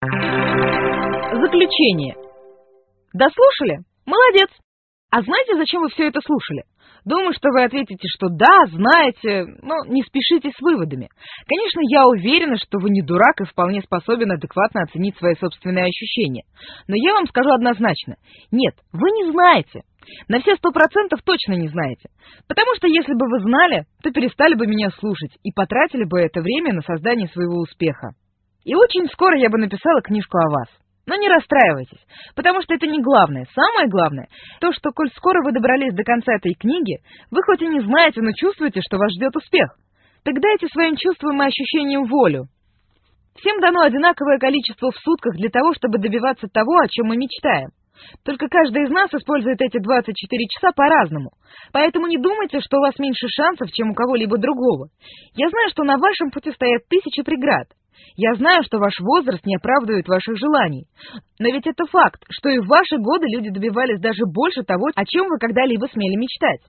Заключение. Дослушали? Молодец! А знаете, зачем вы все это слушали? Думаю, что вы ответите, что да, знаете, но не спешите с выводами. Конечно, я уверена, что вы не дурак и вполне способен адекватно оценить свои собственные ощущения. Но я вам скажу однозначно. Нет, вы не знаете. На все 100% точно не знаете. Потому что если бы вы знали, то перестали бы меня слушать и потратили бы это время на создание своего успеха. И очень скоро я бы написала книжку о вас. Но не расстраивайтесь, потому что это не главное. Самое главное, то, что, коль скоро вы добрались до конца этой книги, вы хоть и не знаете, но чувствуете, что вас ждет успех. Так дайте своим чувствам и ощущениям волю. Всем дано одинаковое количество в сутках для того, чтобы добиваться того, о чем мы мечтаем. Только каждый из нас использует эти 24 часа по-разному. Поэтому не думайте, что у вас меньше шансов, чем у кого-либо другого. Я знаю, что на вашем пути стоят тысячи преград. Я знаю, что ваш возраст не оправдывает ваших желаний. Но ведь это факт, что и в ваши годы люди добивались даже больше того, о чем вы когда-либо смели мечтать.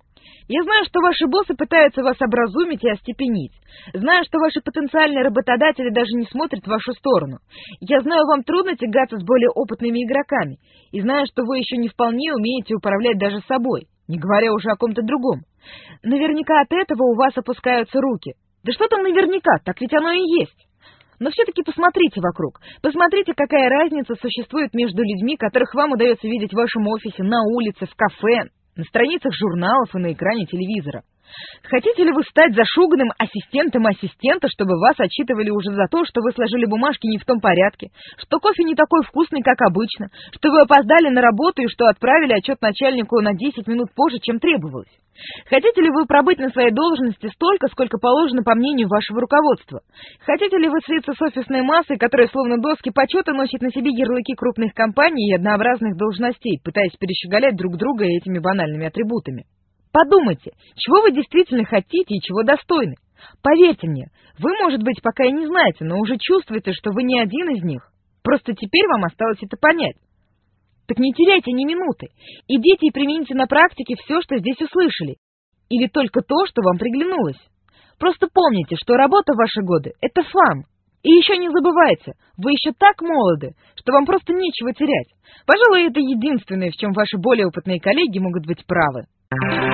Я знаю, что ваши боссы пытаются вас образумить и остепенить. Знаю, что ваши потенциальные работодатели даже не смотрят в вашу сторону. Я знаю, вам трудно тягаться с более опытными игроками. И знаю, что вы еще не вполне умеете управлять даже собой, не говоря уже о ком-то другом. Наверняка от этого у вас опускаются руки. Да что там наверняка, так ведь оно и есть. Но все-таки посмотрите вокруг. Посмотрите, какая разница существует между людьми, которых вам удается видеть в вашем офисе, на улице, в кафе, на страницах журналов и на экране телевизора. Хотите ли вы стать зашуганным ассистентом ассистента, чтобы вас отчитывали уже за то, что вы сложили бумажки не в том порядке, что кофе не такой вкусный, как обычно, что вы опоздали на работу и что отправили отчет начальнику на 10 минут позже, чем требовалось? Хотите ли вы пробыть на своей должности столько, сколько положено по мнению вашего руководства? Хотите ли вы слиться с офисной массой, которая словно доски почета носит на себе ярлыки крупных компаний и однообразных должностей, пытаясь перещеголять друг друга этими банальными атрибутами? Подумайте, чего вы действительно хотите и чего достойны. Поверьте мне, вы, может быть, пока и не знаете, но уже чувствуете, что вы не один из них. Просто теперь вам осталось это понять. Так не теряйте ни минуты. Идите и примените на практике все, что здесь услышали. Или только то, что вам приглянулось. Просто помните, что работа в ваши годы – это фан. И еще не забывайте, вы еще так молоды, что вам просто нечего терять. Пожалуй, это единственное, в чем ваши более опытные коллеги могут быть правы.